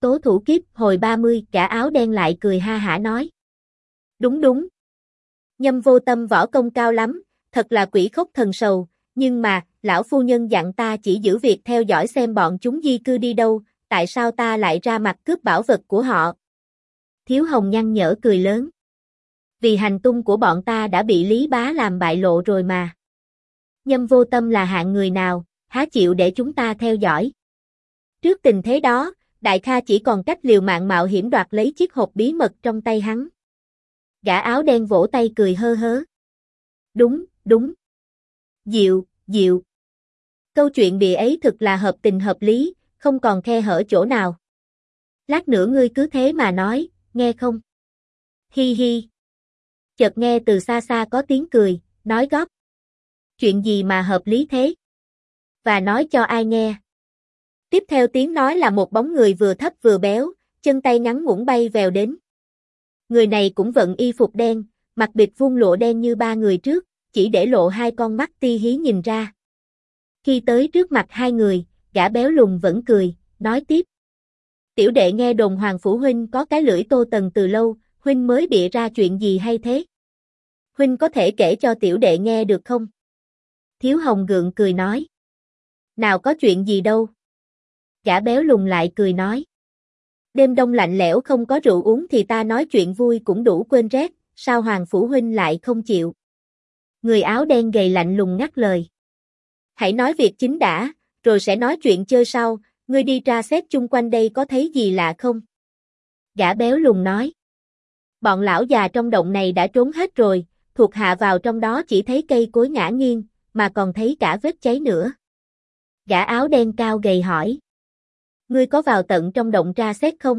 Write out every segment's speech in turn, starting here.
tố thủ kiếp hồi 30, gã áo đen lại cười ha hả nói. Đúng đúng. Nhâm Vô Tâm võ công cao lắm, thật là quỷ khốc thần sầu, nhưng mà, lão phu nhân dặn ta chỉ giữ việc theo dõi xem bọn chúng di cư đi đâu, tại sao ta lại ra mặt cướp bảo vật của họ? Thiếu Hồng nhăn nhở cười lớn. Vì hành tung của bọn ta đã bị Lý Bá làm bại lộ rồi mà. Nhâm Vô Tâm là hạng người nào, há chịu để chúng ta theo dõi? Trước tình thế đó, Đại Kha chỉ còn cách liều mạng mạo hiểm đoạt lấy chiếc hộp bí mật trong tay hắn. Gã áo đen vỗ tay cười hơ hớ. Đúng, đúng. Diệu, diệu. Câu chuyện bìa ấy thực là hợp tình hợp lý, không còn khe hở chỗ nào. Lát nữa ngươi cứ thế mà nói, nghe không? Hi hi. Chợt nghe từ xa xa có tiếng cười, nói góp. Chuyện gì mà hợp lý thế? Và nói cho ai nghe? Tiếp theo tiếng nói là một bóng người vừa thấp vừa béo, chân tay ngắn ngủn bay vèo đến. Người này cũng vận y phục đen, mặc bịch vuông lụa đen như ba người trước, chỉ để lộ hai con mắt ti hí nhìn ra. Khi tới trước mặt hai người, gã béo lùn vẫn cười, nói tiếp. Tiểu đệ nghe đồn Hoàng Phủ Huynh có cái lưỡi Tô Tần từ lâu, Huynh mới bịa ra chuyện gì hay thế? Huynh có thể kể cho tiểu đệ nghe được không? Thiếu Hồng gượng cười nói. Nào có chuyện gì đâu. Gã béo lùn lại cười nói. Đêm đông lạnh lẽo không có rượu uống thì ta nói chuyện vui cũng đủ quên rét, sao Hoàng Phủ Huynh lại không chịu? Người áo đen gầy lạnh lùng ngắt lời. Hãy nói việc chính đã, rồi sẽ nói chuyện chơi sau, ngươi đi tra xét chung quanh đây có thấy gì lạ không? Gã béo lùn nói. Bọn lão già trong động này đã trốn hết rồi, thuộc hạ vào trong đó chỉ thấy cây cối ngã nghiêng, mà còn thấy cả vết cháy nữa. Gã áo đen cao gầy hỏi. Ngươi có vào tận trong động tra xét không?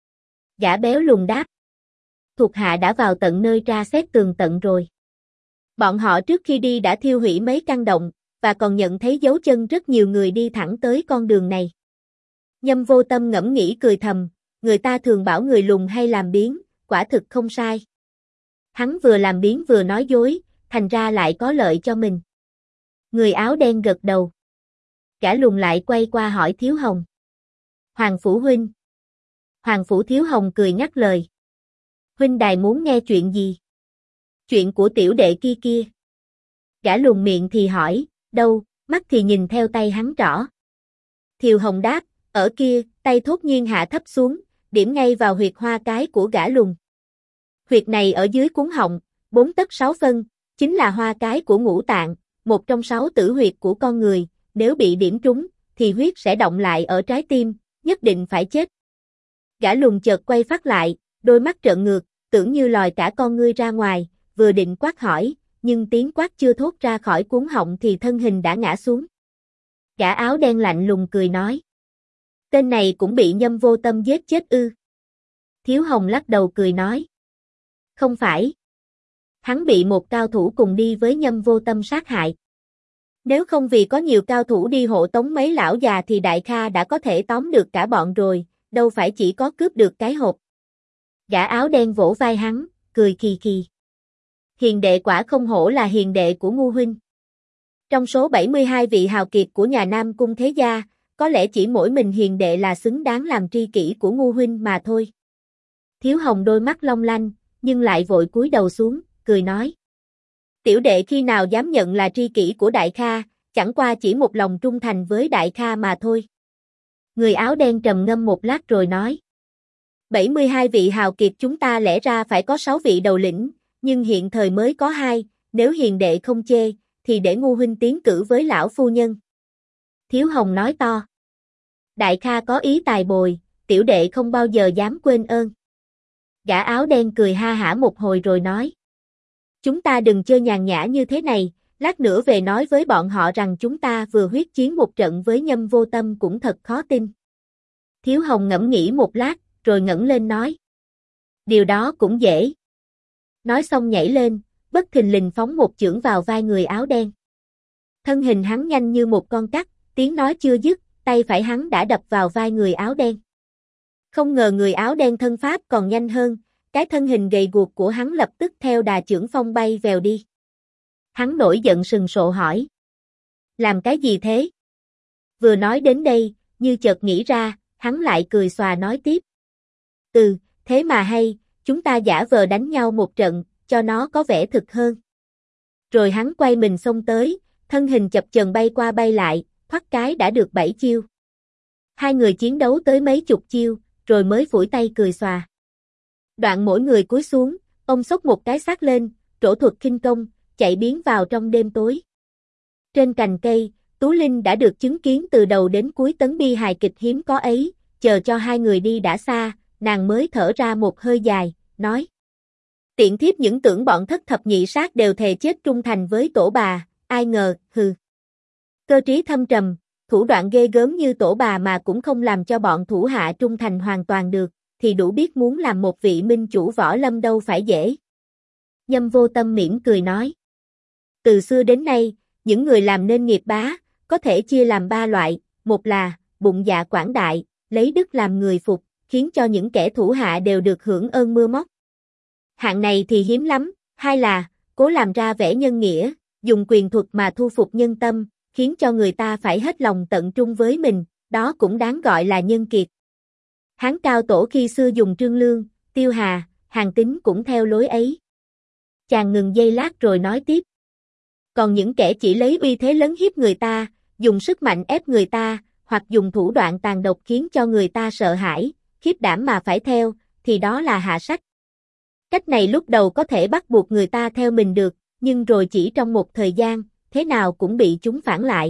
Gã béo lùn đáp. Thuộc hạ đã vào tận nơi tra xét tường tận rồi. Bọn họ trước khi đi đã thiêu hủy mấy căn động, và còn nhận thấy dấu chân rất nhiều người đi thẳng tới con đường này. Nhâm Vô Tâm ngẫm nghĩ cười thầm, người ta thường bảo người lùn hay làm biếng, quả thực không sai. Hắn vừa làm biếng vừa nói dối, thành ra lại có lợi cho mình. Người áo đen gật đầu. Gã lùn lại quay qua hỏi Thiếu Hồng. Hoàng Phủ Huynh. Hoàng Phủ Thiếu Hồng cười ngắt lời. Huynh đài muốn nghe chuyện gì? Chuyện của tiểu đệ kia kia. Gã lùn miệng thì hỏi, đâu, mắt thì nhìn theo tay hắn trỏ. Thiều Hồng đáp, ở kia, tay thốt nhiên hạ thấp xuống, điểm ngay vào huyệt hoa cái của gã lùn. Huyệt này ở dưới cuống họng, 4 tấc 6 phân, chính là hoa cái của ngũ tạng, một trong 6 tử huyệt của con người, nếu bị điểm trúng, thì huyết sẽ động lại ở trái tim, nhất định phải chết. Gã lùn chợt quay phát lại, đôi mắt trợn ngược, tưởng như lòi cả con ngươi ra ngoài, vừa định quát hỏi, nhưng tiếng quát chưa thốt ra khỏi cuống họng thì thân hình đã ngã xuống. Gã áo đen lạnh lùng cười nói. Tên này cũng bị Nhâm Vô Tâm giết chết ư? Thiếu Hồng lắc đầu cười nói. Không phải. Hắn bị một cao thủ cùng đi với Nhâm Vô Tâm sát hại. Nếu không vì có nhiều cao thủ đi hộ tống mấy lão già thì Đại Kha đã có thể tóm được cả bọn rồi, đâu phải chỉ có cướp được cái hộp. Gã áo đen vỗ vai hắn, cười khì khì. Hiền đệ quả không hổ là hiền đệ của Ngu Huynh. Trong số 72 vị hào kiệt của nhà Nam Cung Thế Gia, có lẽ chỉ mỗi mình hiền đệ là xứng đáng làm tri kỷ của Ngu Huynh mà thôi. Thiếu Hồng đôi mắt long lanh, nhưng lại vội cúi đầu xuống, cười nói. Tiểu đệ khi nào dám nhận là tri kỷ của Đại Kha, chẳng qua chỉ một lòng trung thành với Đại Kha mà thôi. Người áo đen trầm ngâm một lát rồi nói. 72 vị hào kiệt chúng ta lẽ ra phải có 6 vị đầu lĩnh, nhưng hiện thời mới có 2, nếu hiền đệ không chê, thì để Ngu Huynh tiến cử với lão phu nhân. Thiếu Hồng nói to. Đại Kha có ý tài bồi, tiểu đệ không bao giờ dám quên ơn. Gã áo đen cười ha hả một hồi rồi nói. Chúng ta đừng chơi nhàn nhã như thế này, lát nữa về nói với bọn họ rằng chúng ta vừa huyết chiến một trận với Nhâm Vô Tâm cũng thật khó tin. Thiếu Hồng ngẫm nghĩ một lát, rồi ngẩng lên nói. Điều đó cũng dễ. Nói xong nhảy lên, bất thình lình phóng một chưởng vào vai người áo đen. Thân hình hắn nhanh như một con cắt, tiếng nói chưa dứt, tay phải hắn đã đập vào vai người áo đen. Không ngờ người áo đen thân pháp còn nhanh hơn, cái thân hình gầy guộc của hắn lập tức theo đà chưởng phong bay vèo đi. Hắn nổi giận sừng sộ hỏi. Làm cái gì thế? Vừa nói đến đây, như chợt nghĩ ra, hắn lại cười xòa nói tiếp. Thế mà hay, chúng ta giả vờ đánh nhau một trận, cho nó có vẻ thực hơn. Rồi hắn quay mình xông tới, thân hình chập chờn bay qua bay lại, thoát cái đã được 7 chiêu. Hai người chiến đấu tới mấy chục chiêu, rồi mới phủi tay cười xòa. Đoạn mỗi người cúi xuống, ông xốc một cái xác lên, trổ thuật khinh công, chạy biến vào trong đêm tối. Trên cành cây, Tú Linh đã được chứng kiến từ đầu đến cuối tấn bi hài kịch hiếm có ấy, chờ cho hai người đi đã xa, nàng mới thở ra một hơi dài, nói. Tiện thiếp những tưởng bọn thất thập nhị sát đều thề chết trung thành với tổ bà, ai ngờ, hừ. Cơ trí thâm trầm, thủ đoạn ghê gớm như tổ bà mà cũng không làm cho bọn thủ hạ trung thành hoàn toàn được, thì đủ biết muốn làm một vị minh chủ võ lâm đâu phải dễ. Nhâm Vô Tâm mỉm cười nói. Từ xưa đến nay, những người làm nên nghiệp bá, có thể chia làm 3 loại, một là bụng dạ quảng đại, lấy đức làm người phục, khiến cho những kẻ thủ hạ đều được hưởng ơn mưa móc. Hạng này thì hiếm lắm. Hai là cố làm ra vẻ nhân nghĩa, dùng quyền thuật mà thu phục nhân tâm, khiến cho người ta phải hết lòng tận trung với mình, đó cũng đáng gọi là nhân kiệt. Hán cao tổ khi xưa dùng Trương Lương, Tiêu Hà, Hàn Tín cũng theo lối ấy. Chàng ngừng giây lát rồi nói tiếp. Còn những kẻ chỉ lấy uy thế lấn hiếp người ta, dùng sức mạnh ép người ta, hoặc dùng thủ đoạn tàn độc khiến cho người ta sợ hãi, khiếp đảm mà phải theo, thì đó là hạ sách. Cách này lúc đầu có thể bắt buộc người ta theo mình được, nhưng rồi chỉ trong một thời gian, thế nào cũng bị chúng phản lại.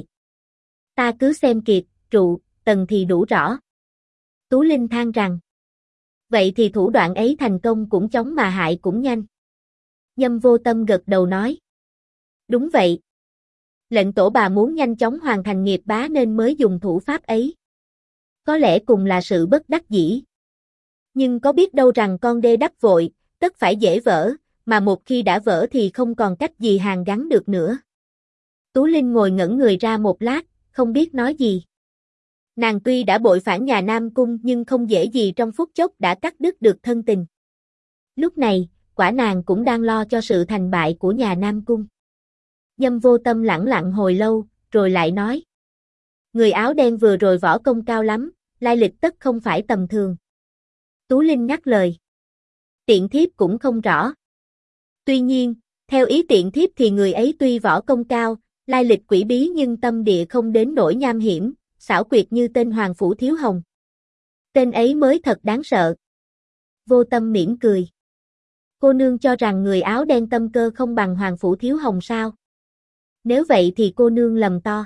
Ta cứ xem Kiệt, Trụ, Tần thì đủ rõ. Tú Linh than rằng. Vậy thì thủ đoạn ấy thành công cũng chóng mà hại cũng nhanh. Nhâm Vô Tâm gật đầu nói. Đúng vậy. Lệnh tổ bà muốn nhanh chóng hoàn thành nghiệp bá nên mới dùng thủ pháp ấy. Có lẽ cùng là sự bất đắc dĩ. Nhưng có biết đâu rằng con đê đắp vội, tất phải dễ vỡ, mà một khi đã vỡ thì không còn cách gì hàn gắn được nữa. Tú Linh ngồi ngẩn người ra một lát, không biết nói gì. Nàng tuy đã bội phản nhà Nam Cung nhưng không dễ gì trong phút chốc đã cắt đứt được thân tình. Lúc này, quả nàng cũng đang lo cho sự thành bại của nhà Nam Cung. Nhâm Vô Tâm lẳng lặng hồi lâu, rồi lại nói. Người áo đen vừa rồi võ công cao lắm, lai lịch tất không phải tầm thường. Tú Linh ngắt lời. Tiện thiếp cũng không rõ. Tuy nhiên, theo ý tiện thiếp thì người ấy tuy võ công cao, lai lịch quỷ bí nhưng tâm địa không đến nỗi nham hiểm, xảo quyệt như tên Hoàng Phủ Thiếu Hồng. Tên ấy mới thật đáng sợ. Vô Tâm mỉm cười. Cô nương cho rằng người áo đen tâm cơ không bằng Hoàng Phủ Thiếu Hồng sao? Nếu vậy thì cô nương lầm to.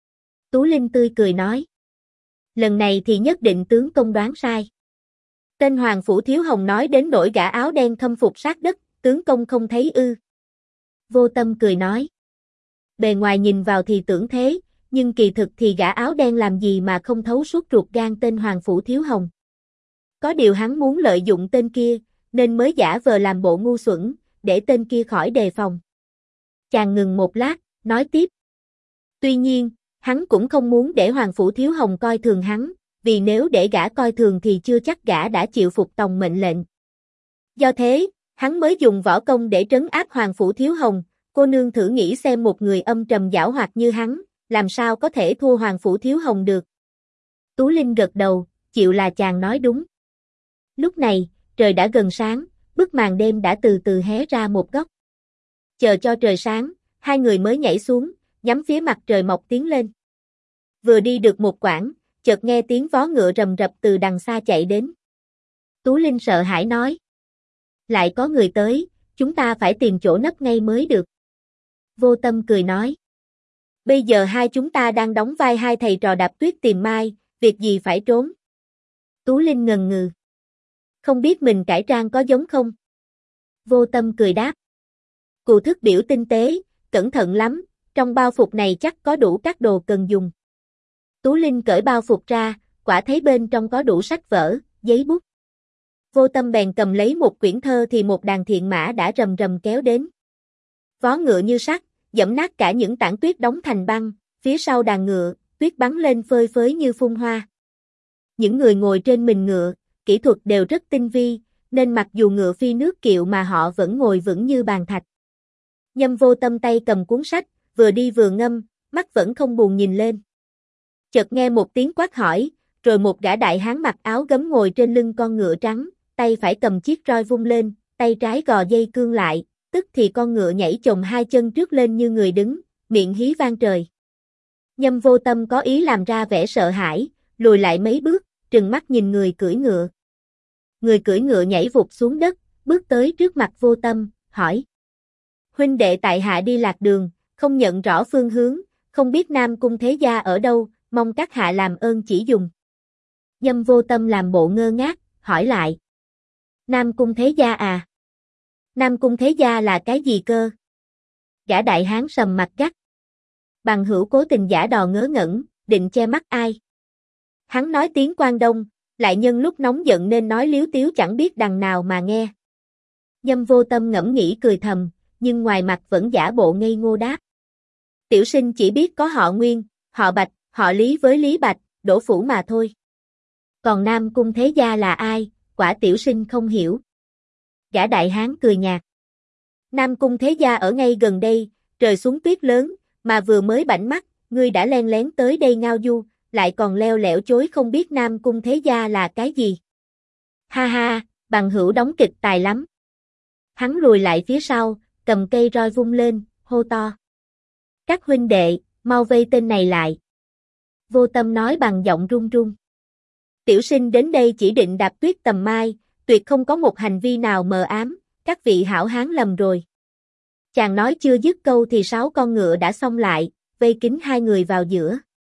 Tú Linh tươi cười nói. Lần này thì nhất định tướng công đoán sai. Tên Hoàng Phủ Thiếu Hồng nói đến nỗi gã áo đen khâm phục sát đất, tướng công không thấy ư. Vô Tâm cười nói. Bề ngoài nhìn vào thì tưởng thế, nhưng kỳ thực thì gã áo đen làm gì mà không thấu suốt ruột gan tên Hoàng Phủ Thiếu Hồng. Có điều hắn muốn lợi dụng tên kia, nên mới giả vờ làm bộ ngu xuẩn, để tên kia khỏi đề phòng. Chàng ngừng một lát, nói tiếp. Tuy nhiên, hắn cũng không muốn để Hoàng Phủ Thiếu Hồng coi thường hắn, vì nếu để gã coi thường thì chưa chắc gã đã chịu phục tòng mệnh lệnh. Do thế, hắn mới dùng võ công để trấn áp Hoàng Phủ Thiếu Hồng, cô nương thử nghĩ xem một người âm trầm giảo hoạt như hắn, làm sao có thể thua Hoàng Phủ Thiếu Hồng được. Tú Linh gật đầu, chịu là chàng nói đúng. Lúc này, trời đã gần sáng, bức màn đêm đã từ từ hé ra một góc. Chờ cho trời sáng, hai người mới nhảy xuống, nhắm phía mặt trời mọc tiến lên. Vừa đi được một quãng, chợt nghe tiếng vó ngựa rầm rập từ đằng xa chạy đến. Tú Linh sợ hãi nói. Lại có người tới, chúng ta phải tìm chỗ nấp ngay mới được. Vô Tâm cười nói. Bây giờ hai chúng ta đang đóng vai hai thầy trò đạp tuyết tìm mai, việc gì phải trốn. Tú Linh ngần ngừ. Không biết mình cải trang có giống không? Vô Tâm cười đáp. Cụ thức biểu tinh tế, cẩn thận lắm, trong bao phục này chắc có đủ các đồ cần dùng. Tú Linh cởi bao phục ra, quả thấy bên trong có đủ sách vở, giấy bút. Vô Tâm bèn cầm lấy một quyển thơ thì một đàn thiện mã đã rầm rầm kéo đến. Vó ngựa như sắt, giẫm nát cả những tảng tuyết đóng thành băng, phía sau đàn ngựa, tuyết bắn lên phơi phới như phun hoa. Những người ngồi trên mình ngựa, kỹ thuật đều rất tinh vi, nên mặc dù ngựa phi nước kiệu mà họ vẫn ngồi vững như bàn thạch. Nhâm Vô Tâm tay cầm cuốn sách, vừa đi vừa ngâm, mắt vẫn không buồn nhìn lên. Chợt nghe một tiếng quát hỏi, rồi một gã đại hán mặc áo gấm ngồi trên lưng con ngựa trắng, tay phải cầm chiếc roi vung lên, tay trái gò dây cương lại, tức thì con ngựa nhảy chồm hai chân trước lên như người đứng, miệng hí vang trời. Nhâm Vô Tâm có ý làm ra vẻ sợ hãi, lùi lại mấy bước, trừng mắt nhìn người cưỡi ngựa. Người cưỡi ngựa nhảy vụt xuống đất, bước tới trước mặt Vô Tâm, hỏi: huynh đệ tại hạ đi lạc đường, không nhận rõ phương hướng, không biết Nam Cung Thế Gia ở đâu, mong các hạ làm ơn chỉ dùng. Nhâm Vô Tâm làm bộ ngơ ngác, hỏi lại: Nam Cung Thế Gia à? Nam Cung Thế Gia là cái gì cơ? Gã đại hán sầm mặt gắt. Bằng hữu cố tình giả đò ngớ ngẩn, định che mắt ai? Hắn nói tiếng Quang Đông, lại nhân lúc nóng giận nên nói liếu tiếu chẳng biết đằng nào mà nghe. Nhâm Vô Tâm ngẫm nghĩ cười thầm, nhưng ngoài mặt vẫn giả bộ ngây ngô đáp: tiểu sinh chỉ biết có họ Nguyên, họ Bạch, họ Lý với Lý Bạch, Đỗ Phủ mà thôi. Còn Nam Cung Thế Gia là ai, quả tiểu sinh không hiểu. Gã đại hán cười nhạt. Nam Cung Thế Gia ở ngay gần đây, trời xuống tuyết lớn, mà vừa mới bảnh mắt, ngươi đã len lén tới đây ngao du, lại còn leo lẻo chối không biết Nam Cung Thế Gia là cái gì. Ha ha, bằng hữu đóng kịch tài lắm. Hắn lùi lại phía sau, cầm cây roi vung lên, hô to: các huynh đệ, mau vây tên này lại. Vô Tâm nói bằng giọng run run: tiểu sinh đến đây chỉ định đạp tuyết tầm mai, tuyệt không có một hành vi nào mờ ám, các vị hảo hán lầm rồi. Chàng nói chưa dứt câu thì 6 con ngựa đã xông lại, vây kín hai người vào giữa.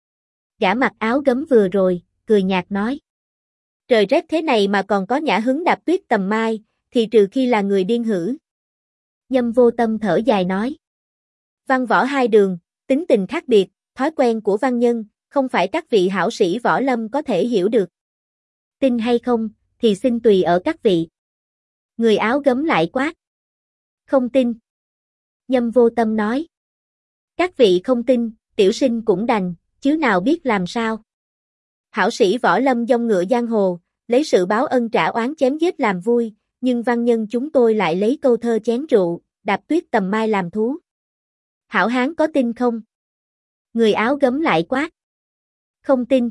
Gã mặc áo gấm vừa rồi, cười nhạt nói: trời rét thế này mà còn có nhã hứng đạp tuyết tầm mai, thì trừ khi là người điên hử. Nhâm Vô Tâm thở dài nói: văn võ hai đường, tính tình khác biệt, thói quen của văn nhân, không phải các vị hảo sĩ võ lâm có thể hiểu được. Tin hay không, thì xin tùy ở các vị. Người áo gấm lại quát: không tin. Nhâm Vô Tâm nói: các vị không tin, tiểu sinh cũng đành, chứ nào biết làm sao. Hảo sĩ võ lâm dông ngựa giang hồ, lấy sự báo ân trả oán chém giết làm vui, nhưng văn nhân chúng tôi lại lấy câu thơ chén rượu, đạp tuyết tầm mai làm thú. Hảo hán có tin không? Người áo gấm lại quát: không tin.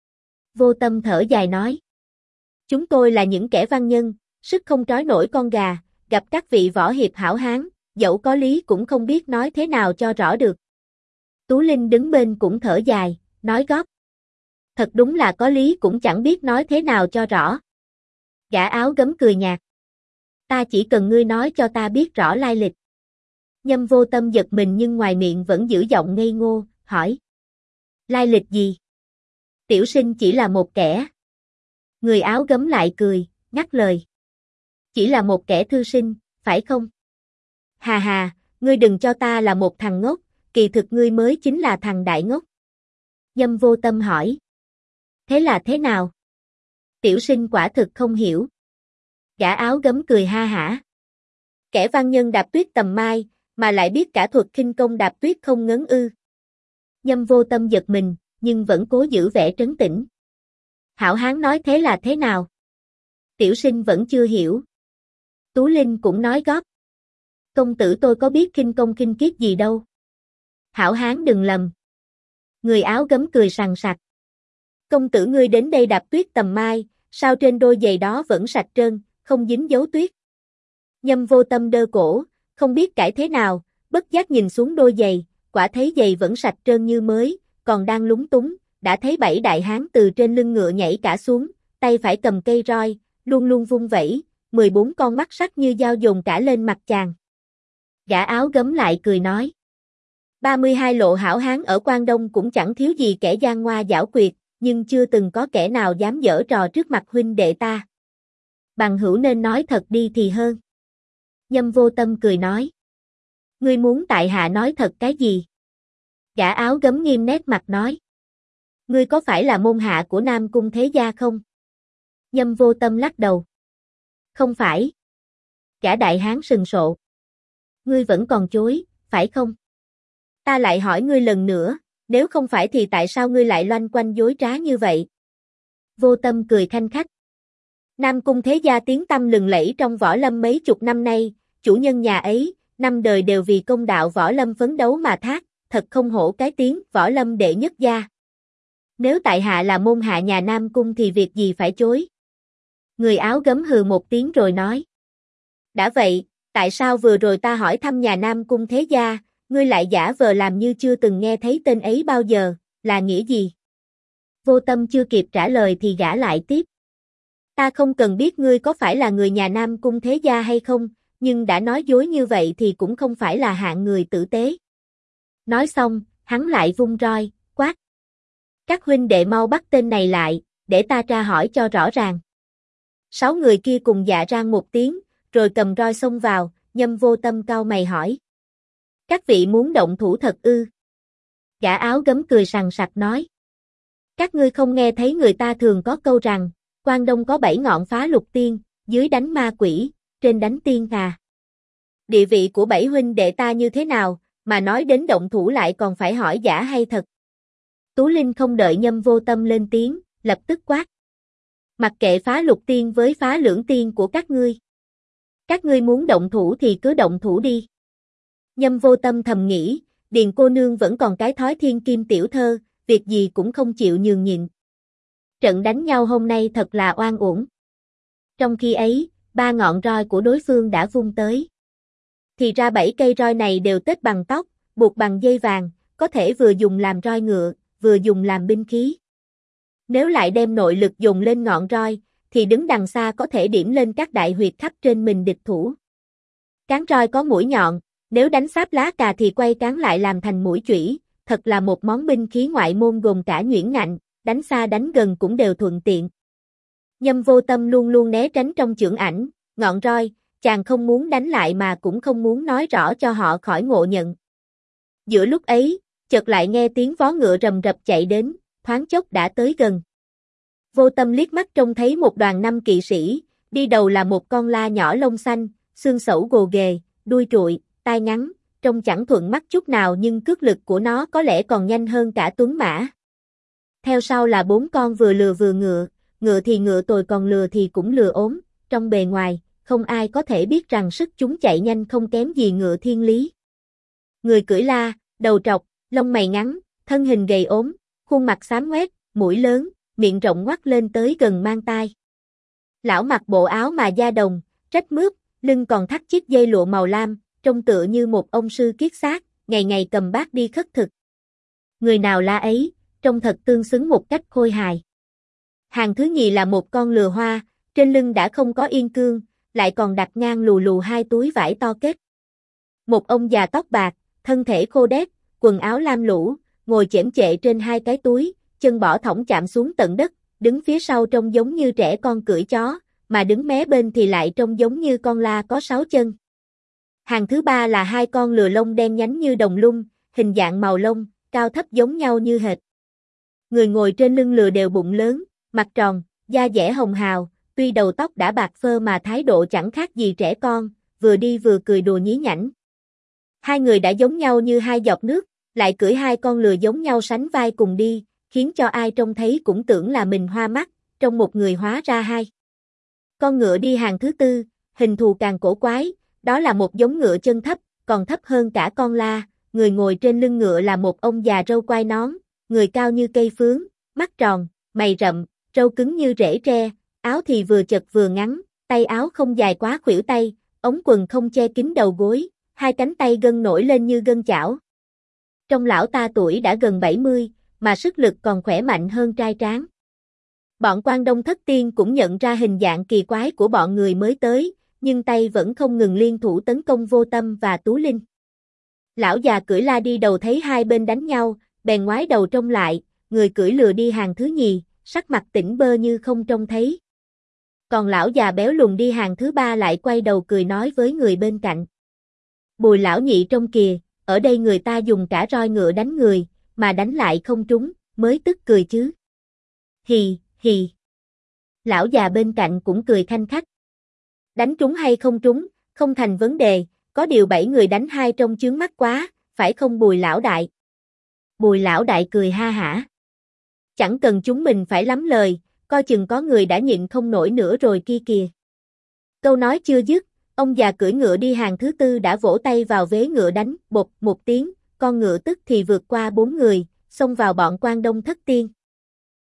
Vô Tâm thở dài nói: chúng tôi là những kẻ văn nhân, sức không trói nổi con gà, gặp các vị võ hiệp hảo hán, dẫu có lý cũng không biết nói thế nào cho rõ được. Tú Linh đứng bên cũng thở dài, nói góp: thật đúng là có lý cũng chẳng biết nói thế nào cho rõ. Gã áo gấm cười nhạt: ta chỉ cần ngươi nói cho ta biết rõ lai lịch. Nhâm Vô Tâm giật mình nhưng ngoài miệng vẫn giữ giọng ngây ngô, hỏi: lai lịch gì? Tiểu sinh chỉ là một kẻ. Người áo gấm lại cười, ngắt lời: chỉ là một kẻ thư sinh, phải không? Hà hà, ngươi đừng cho ta là một thằng ngốc, kỳ thực ngươi mới chính là thằng đại ngốc. Nhâm Vô Tâm hỏi: thế là thế nào? Tiểu sinh quả thực không hiểu. Gã áo gấm cười ha hả: kẻ văn nhân đạp tuyết tầm mai, mà lại biết cả thuật khinh công đạp tuyết không ngấn ư. Nhâm Vô Tâm giật mình, nhưng vẫn cố giữ vẻ trấn tĩnh. Hảo hán nói thế là thế nào? Tiểu sinh vẫn chưa hiểu. Tú Linh cũng nói góp: công tử tôi có biết khinh công khinh kiết gì đâu. Hảo hán đừng lầm. Người áo gấm cười sằng sặc: công tử ngươi đến đây đạp tuyết tầm mai, sao trên đôi giày đó vẫn sạch trơn, không dính dấu tuyết. Nhâm Vô Tâm đơ cổ, không biết cãi thế nào, bất giác nhìn xuống đôi giày, quả thấy giày vẫn sạch trơn như mới, còn đang lúng túng, đã thấy 7 đại hán từ trên lưng ngựa nhảy cả xuống, tay phải cầm cây roi, luôn luôn vung vẩy, 14 con mắt sắc như dao dồn cả lên mặt chàng. Gã áo gấm lại cười nói: 32 lộ hảo hán ở Quang Đông cũng chẳng thiếu gì kẻ gian ngoa giảo quyệt, nhưng chưa từng có kẻ nào dám giở trò trước mặt huynh đệ ta. Bằng hữu nên nói thật đi thì hơn. Nhâm Vô Tâm cười nói: ngươi muốn tại hạ nói thật cái gì? Gã áo gấm nghiêm nét mặt nói: ngươi có phải là môn hạ của Nam Cung Thế Gia không? Nhâm Vô Tâm lắc đầu: không phải. Gã đại hán sừng sộ: ngươi vẫn còn chối, phải không? Ta lại hỏi ngươi lần nữa, nếu không phải thì tại sao ngươi lại loanh quanh dối trá như vậy? Vô Tâm cười khanh khách: Nam Cung Thế Gia tiếng tăm lừng lẫy trong võ lâm mấy chục năm nay, chủ nhân nhà ấy, năm đời đều vì công đạo võ lâm phấn đấu mà thác, thật không hổ cái tiếng võ lâm đệ nhất gia. Nếu tại hạ là môn hạ nhà Nam Cung thì việc gì phải chối? Người áo gấm hừ một tiếng rồi nói. Đã vậy, tại sao vừa rồi ta hỏi thăm nhà Nam Cung thế gia, ngươi lại giả vờ làm như chưa từng nghe thấy tên ấy bao giờ, là nghĩa gì? Vô Tâm chưa kịp trả lời thì gã lại tiếp. Ta không cần biết ngươi có phải là người nhà Nam Cung thế gia hay không, nhưng đã nói dối như vậy thì cũng không phải là hạng người tử tế. Nói xong, hắn lại vung roi, quát. Các huynh đệ mau bắt tên này lại, để ta tra hỏi cho rõ ràng. 6 người kia cùng dạ rang một tiếng, rồi cầm roi xông vào, Nhâm Vô Tâm cau mày hỏi. Các vị muốn động thủ thật ư? Gã áo gấm cười sằng sặc nói. Các ngươi không nghe thấy người ta thường có câu rằng, Quan Đông có 7 ngọn phá lục tiên, dưới đánh ma quỷ, trên đánh tiên à. Địa vị của 7 huynh đệ ta như thế nào, mà nói đến động thủ lại còn phải hỏi giả hay thật. Tú Linh không đợi Nhâm Vô Tâm lên tiếng, lập tức quát. Mặc kệ phá lục tiên với phá lưỡng tiên của các ngươi. Các ngươi muốn động thủ thì cứ động thủ đi. Nhâm Vô Tâm thầm nghĩ, Điền cô nương vẫn còn cái thói thiên kim tiểu thơ, việc gì cũng không chịu nhường nhịn. Trận đánh nhau hôm nay thật là oan uổng. Trong khi ấy, 3 ngọn roi của đối phương đã vung tới. Thì ra 7 cây roi này đều tết bằng tóc, buộc bằng dây vàng, có thể vừa dùng làm roi ngựa, vừa dùng làm binh khí. Nếu lại đem nội lực dùng lên ngọn roi, thì đứng đằng xa có thể điểm lên các đại huyệt khắp trên mình địch thủ. Cán roi có mũi nhọn, nếu đánh pháp lá cà thì quay cán lại làm thành mũi chủy, thật là một món binh khí ngoại môn gồm cả nhuyễn ngạnh, đánh xa đánh gần cũng đều thuận tiện. Nhâm Vô Tâm luôn luôn né tránh trong chưởng ảnh, ngọn roi, chàng không muốn đánh lại mà cũng không muốn nói rõ cho họ khỏi ngộ nhận. Giữa lúc ấy, chợt lại nghe tiếng vó ngựa rầm rập chạy đến, thoáng chốc đã tới gần. Vô Tâm liếc mắt trông thấy một đoàn 5 kỵ sĩ, đi đầu là một con la nhỏ lông xanh, xương sẩu gồ ghề, đuôi trụi, tai ngắn, trông chẳng thuận mắt chút nào nhưng cước lực của nó có lẽ còn nhanh hơn cả tuấn mã. Theo sau là 4 con vừa lừa vừa ngựa, ngựa thì ngựa tồi còn lừa thì cũng lừa ốm, trong bề ngoài, không ai có thể biết rằng sức chúng chạy nhanh không kém gì ngựa thiên lý. Người cưỡi la, đầu trọc, lông mày ngắn, thân hình gầy ốm, khuôn mặt xám ngoét, mũi lớn, miệng rộng ngoắt lên tới gần mang tai. Lão mặc bộ áo mà da đồng, rách mướp, lưng còn thắt chiếc dây lụa màu lam, trông tựa như một ông sư kiết xác, ngày ngày cầm bát đi khất thực. Người nào la ấy, trông thật tương xứng một cách khôi hài. Hàng thứ nhì là một con lừa hoa, trên lưng đã không có yên cương, lại còn đặt ngang lù lù 2 túi vải to kết. Một ông già tóc bạc, thân thể khô đét, quần áo lam lũ, ngồi chễm chệ trên 2 cái túi, chân bỏ thõng chạm xuống tận đất, đứng phía sau trông giống như trẻ con cưỡi chó, mà đứng mé bên thì lại trông giống như con la có 6 chân. Hàng thứ ba là 2 con lừa lông đen nhánh như đồng lung, hình dạng màu lông, cao thấp giống nhau như hệt. Người ngồi trên lưng lừa đều bụng lớn, mặt tròn, da dẻ hồng hào, tuy đầu tóc đã bạc phơ mà thái độ chẳng khác gì trẻ con, vừa đi vừa cười đùa nhí nhảnh. 2 người đã giống nhau như 2 giọt nước, lại cưỡi 2 con lừa giống nhau sánh vai cùng đi, khiến cho ai trông thấy cũng tưởng là mình hoa mắt, trong một người hóa ra 2. Con ngựa đi hàng thứ tư, hình thù càng cổ quái, đó là một giống ngựa chân thấp, còn thấp hơn cả con la, người ngồi trên lưng ngựa là một ông già râu quai nón, người cao như cây phướng, mắt tròn, mày rậm, râu cứng như rễ tre, áo thì vừa chật vừa ngắn, tay áo không dài quá khuỷu tay, ống quần không che kín đầu gối, 2 cánh tay gân nổi lên như gân chảo. Trong lão ta tuổi đã gần 70, mà sức lực còn khỏe mạnh hơn trai tráng. Bọn Quan Đông Thất Tiên cũng nhận ra hình dạng kỳ quái của bọn người mới tới, nhưng tay vẫn không ngừng liên thủ tấn công Vô Tâm và Tú Linh. Lão già cưỡi la đi đầu thấy hai bên đánh nhau, bèn ngoái đầu trông lại, người cưỡi lừa đi hàng thứ nhì, sắc mặt tỉnh bơ như không trông thấy. Còn lão già béo lùn đi hàng thứ ba lại quay đầu cười nói với người bên cạnh. Bùi lão nhị trông kìa, ở đây người ta dùng cả roi ngựa đánh người, mà đánh lại không trúng, mới tức cười chứ. Hì, hì. Lão già bên cạnh cũng cười khanh khách. Đánh trúng hay không trúng, không thành vấn đề, có điều 7 người đánh 2 trông chướng mắt quá, phải không Bùi lão đại? Bùi lão đại cười ha hả. Chẳng cần chúng mình phải lắm lời, coi chừng có người đã nhịn không nổi nữa rồi kia kìa. Câu nói chưa dứt, ông già cưỡi ngựa đi hàng thứ tư đã vỗ tay vào vế ngựa đánh, bột một tiếng, con ngựa tức thì vượt qua 4 người, xông vào bọn Quan Đông Thất Tiên.